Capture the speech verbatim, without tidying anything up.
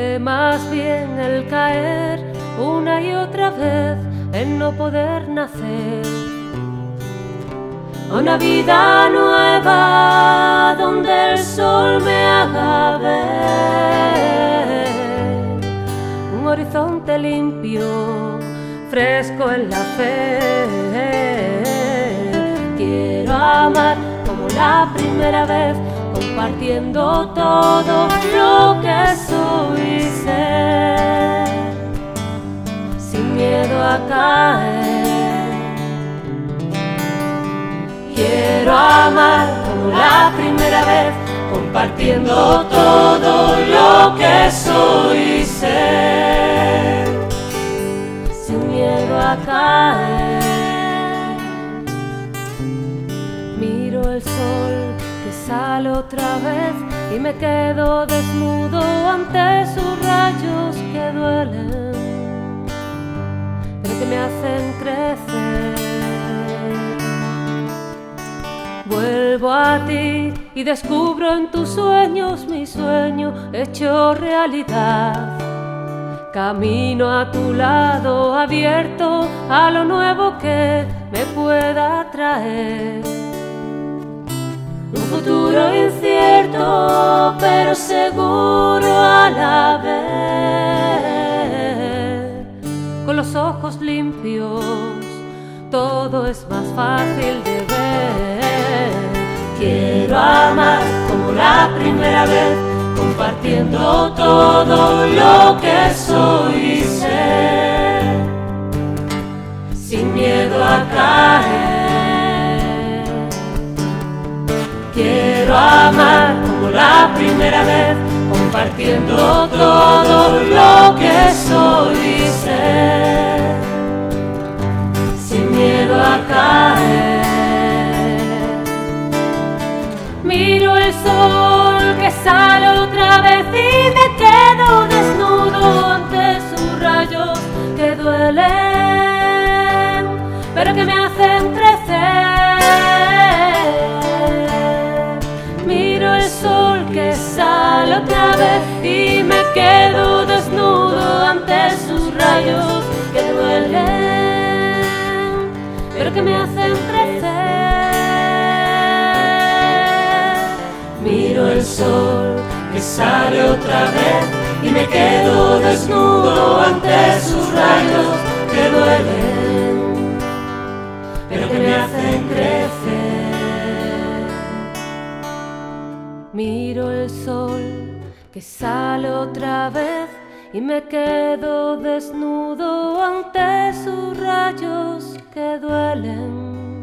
que más bien el caer una y otra vez, el no poder nacer a una vida nueva donde el sol me haga ver un horizonte limpio, fresco en la fe. Quiero amar como la primera vez, compartiendo todo lo que soy y ser, sin miedo a caer. Quiero amar como la primera vez, compartiendo todo lo que soy y ser, sin miedo a caer. Miro el sol que sale otra vez y me quedo desnudo ante sus rayos que duelen, pero que me hacen crecer. Vuelvo a ti y descubro en tus sueños mi sueño hecho realidad. Camino a tu lado abierto a lo nuevo que me pueda traer. Un futuro incierto pero seguro a la vez. Con los ojos limpios todo es más fácil de ver. Quiero amar como la primera vez, compartiendo todo lo que soy y ser, sin miedo a caer. Quiero amar como la primera vez, compartiendo todo lo que soy y ser, sin miedo a caer. Miro el sol que sale otra vez y me quedo desnudo ante sus rayos que duelen, pero que me hacen crecer. Miro el sol que sale otra vez y me quedo desnudo ante sus rayos que duelen, pero que me hacen crecer. Miro el sol que sale otra vez y me quedo desnudo ante sus rayos que duelen, pero que me hacen crecer. Miro el sol que sale otra vez y me quedo desnudo ante sus rayos que duelen,